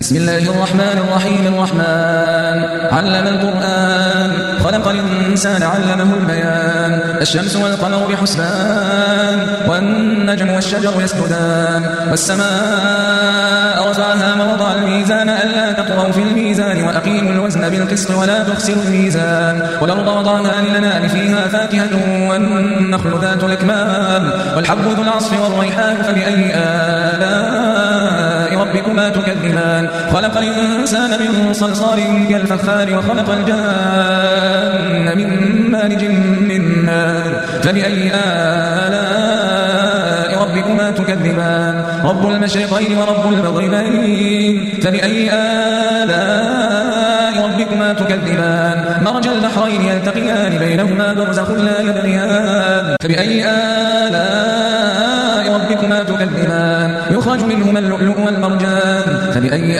بسم الله الرحمن الرحيم. الرحمن علم القرآن خلق الإنسان علمه البيان. الشمس والقمر بحسبان والنجم والشجر يسجدان والسماء رفعها ووضع الميزان ألا تطغوا في الميزان وأقيموا الوزن بالقسط ولا تخسروا الميزان. والأرض وضعها للأنام فيها فاكهة والنخل ذات الأكمام والحب ذو العصف والريحان فبأي آلاء ربكما تكذبان. خلق الإنسان من صلصال كالفخار وخلق الجان من مارج من نار فبأي آلاء ربكما تكذبان. رب المشرقين ورب المغربين فبأي آلاء ربكما تكذبان. مرج البحرين يلتقيان بينهما برزخ لا يبغيان فبأي آلاء ربكما تكذبان. يخرج منهما اللؤلؤ والمرجان فبأي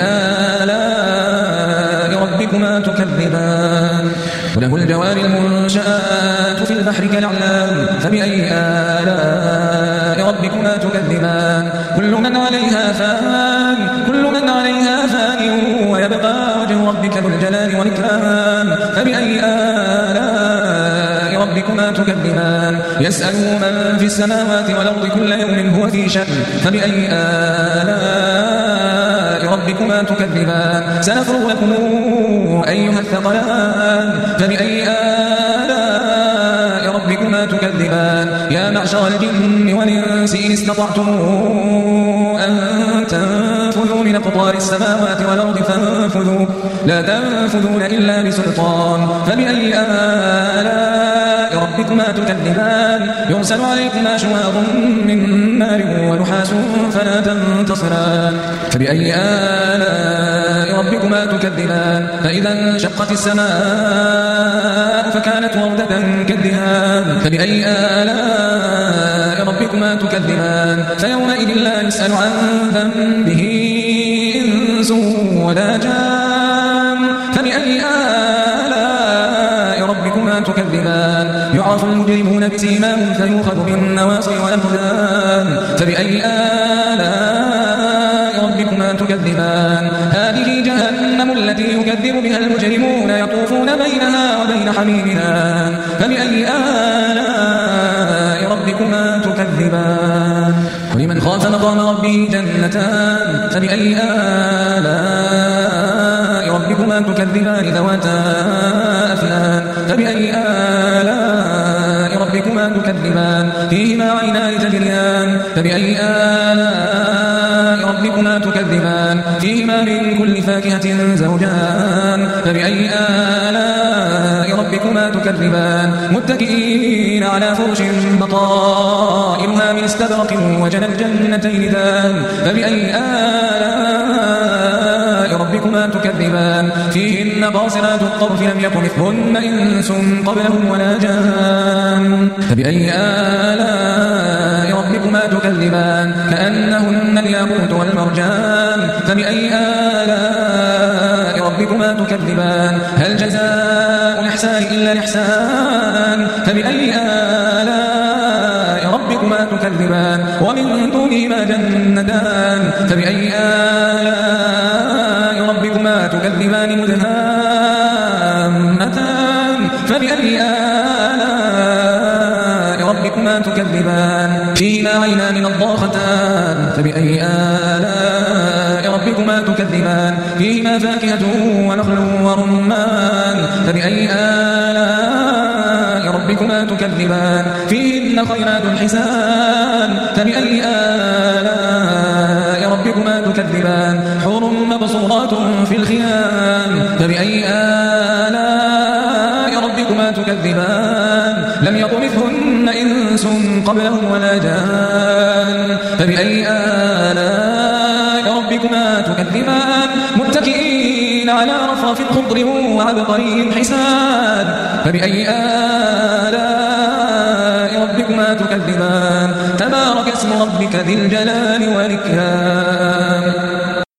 آلاء ربكما تكذبان. وله الجوار المنشآت في البحر كالأعلام فبأي آلاء ربكما تكذبان. كل من عليها فان ويبقى وجه ربك ذو الجلال والإكرام فبأي آلاء ربكما تكذبان. يسأله من في السماوات والأرض كل يوم هو في شأن فبأي آلاء ربكما تكذبان. سنفرغ لكم أيها الثقلان فبأي آلاء ربكما تكذبان. يا معشر الجن والإنس إن استطعتم أن تنفذوا من أقطار السماوات والأرض فانفذوا لا تنفذون إلا بسلطان فبأي آلاء ربكما تكذبان. يرسل عليكما شواظ من نار ونحاس فلا تنتصران فبأي آلاء ربكما تكذبان. فإذا انشقت السماء فكانت وردة كالدهان فبأي آلاء ربكما تكذبان. فيومئذ لا يسأل عن ذنبه إنس ولا جان فبأي آلاء ربكما تكذبان. يعرف المجرمون بسيماهم فيؤخذ بالنواصي والأقدام فبأي آلاء ربكما تكذبان. هذه جهنم التي يكذب بها المجرمون يطوفون بينها وبين حميمها فبأي آلاء ربكما تكذبان. ولمن خاف مقام ربه جنتان فبأي آلاء ربكما تكذبان ذواتا أفنان فبأي آلاء ربكما تكذبان. فيهما عينان تجريان فبأي آلاء ربكما تكذبان. فيهما من كل فاكهة زوجان فبأي آلاء ربكما تكذبان. متكئين على فرش بطائنها من استبرق وجنى الجنتين دان فبأي آلاء ربكما تكذبان. فيهن قاصرات الطرف لم يكن مثلهن إنس قبلهم ولا جان فبأي آلاء ربكما تكذبان. كأنهن الياقوت والمرجان فبأي آلاء ربكما تكذبان. هل جزاء الإحسان إلا الإحسان فبأي آلاء ربكما تكذبان. ومن دونهما جنتان فبأي آلاء ربكما تكذبان مدهامتان فبأي آلاء ربكما تكذبان. فيهما عينان نضاختان فبأي آلاء ربكما تكذبان. فيهما فاكهة ونخل ورمان فبأي آلاء ربكما تكذبان. فيهن خيرات حسان فبأي آلاء ربكما تكذبان. حور مبصورات في الخيام فبأي آلاء ربكما تكذبان. لم يطمثهن إنس قبلهم ولا جان فبأي آلاء ربكما تكذبان. متكئين على رفرف خضر وعبقري حسان فبأي آلاء ربكما تكذبان. تبارك اسم ربك ذي الجلال والإكرام.